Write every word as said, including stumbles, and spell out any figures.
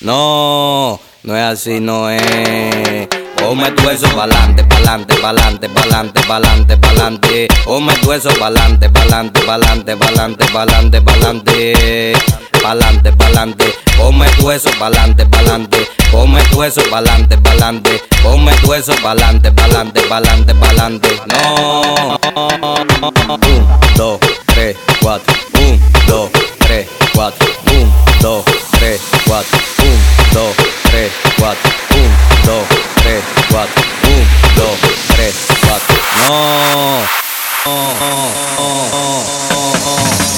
No, no es así, no es. Ponme tu eso pa'lante, pa'lante, pa'lante, pa'lante, pa'lante, pa'lante. Ponme tu eso pa'lante, pa'lante, pa'lante, pa'lante, pa'lante, pa'lante. Pa'lante, pa'lante. Ponme tu eso pa'lante, pa'lante. Ponme tu eso pa'lante, pa'lante. Ponme tu eso pa'lante, pa'lante, pa'lante, pa'lante. No. Un, dos, tres, cuatro. Un, dos, tres, cuatro. Un, dos, tres, cuatro. Un, dos, tres, cuatro. Un, dos, tres, cuatro. Un, dos, tres, cuatro. No. Oh, oh, oh, oh, oh.